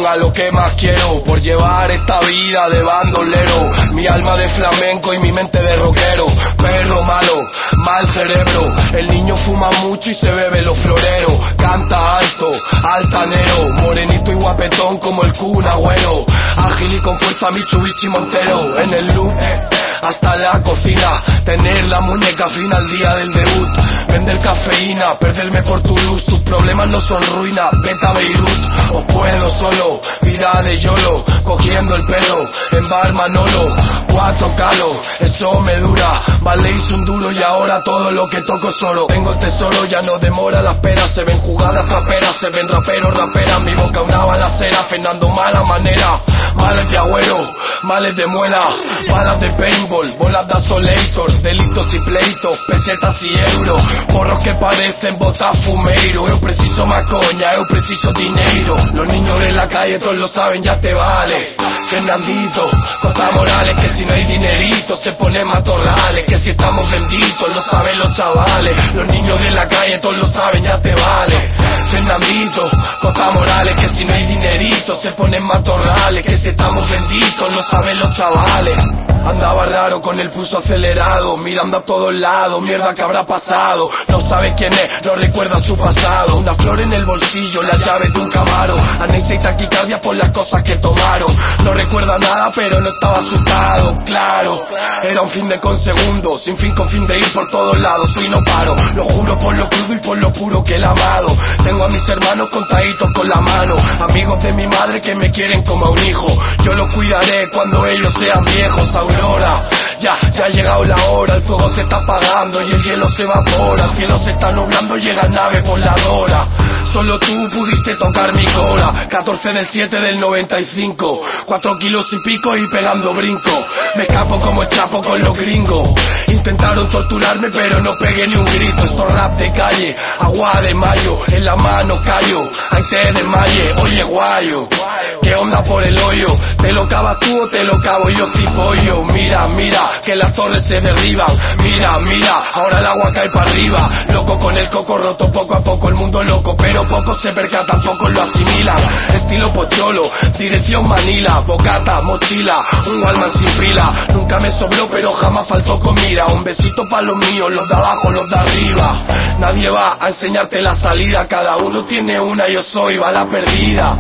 atención a lo que más quiero, por llevar esta vida de bandolero, mi alma de flamenco y mi mente de rockero. Perro malo, mal cerebro, el niño fuma mucho y se bebe los floreros. Canta alto, altanero, morenito y guapetón como el Kun Agüero. Ágil y con fuerza Mitsubishi Montero, en el loop hasta la cocina, tener la muñeca fina al día del debut. Vender cafeína, perderme por tu luz, tus problemas no son ruina, vete a Beirut. O puedo solo, vida de YOLO, cogiendo el pelo en bar Manolo. Cuatro calo, eso me dura, vale hice un duro y ahora todo lo que toco es oro. Tengo tesoro, ya no demora la espera, se ven jugadas traperas, se ven raperos, raperas, mi boca una balacera, Fernando mala manera. Males de agüero, males de muela, balas de paintball, bolas de asolator, delitos y pleitos, pesetas y euros, porros que parecen botas fumeiro. Eu preciso macoña, eu preciso dinero. Los niños de la calle todos lo saben, ya te vale. Fernandito, Costa Morales, que si no hay dinerito se ponen matorrales, que si estamos benditos lo saben los chavales. Los niños de la calle todos lo saben, ya te vale. Fernandito, Costa Morales, que si no hay dinerito se ponen matorrales, que si estamos benditos lo saben los chavales. Andaba raro con el pulso acelerado, mirando a todos lados, mierda que habrá pasado. No sabe quién es, no recuerda su pasado. Una flor en el bolsillo, la llave de un Camaro, anestesia y taquicardia por las cosas que tomaron. No recuerda nada pero no estaba asustado, claro. Era un fin de con segundo, sin fin con fin de ir por todos lados. Hoy no paro, lo juro por lo crudo y por lo puro que el amado. Tengo a mis hermanos contaditos con la mano, amigos de mi madre que me quieren como a un hijo. Yo los cuidaré cuando ellos sean viejos. Aurora, ya ha llegado la hora, el fuego se está apagando y el hielo se evapora, el cielo se está nublando, llegan naves voladoras. Solo tú pudiste tocar mi cora, 14 del 7 del 95, 4 kilos y pico y pegando brinco. Me escapo como el Chapo con los gringos, intentaron torturarme pero no pegué ni un grito. Esto rap de calle, agua de mayo, en la mano callo, ahí te desmaye. Oye guayo, ¿qué onda por el hoyo? ¿Te lo cavas tú o te lo cavo yo cipollo? Mira, mira, que las torres se derriban, mira, mira, ahora el agua cae para arriba. Loco con el coco roto, poco a poco el mundo loco, pero pocos se percatan, pocos lo asimilan. Estilo pocholo, dirección Manila, bocata, mochila, un Walmart sin pila. Nunca me sobró pero jamás faltó comida. Un besito pa' los míos, los de abajo, los de arriba. Nadie va a enseñarte la salida, cada uno tiene una, yo soy bala perdida.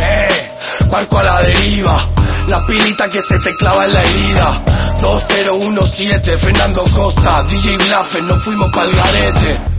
Barco a la deriva, la pilita que se te clava en la herida. 2017, Fernando Costa, DJ Blaffer, nos fuimos pa'l garete.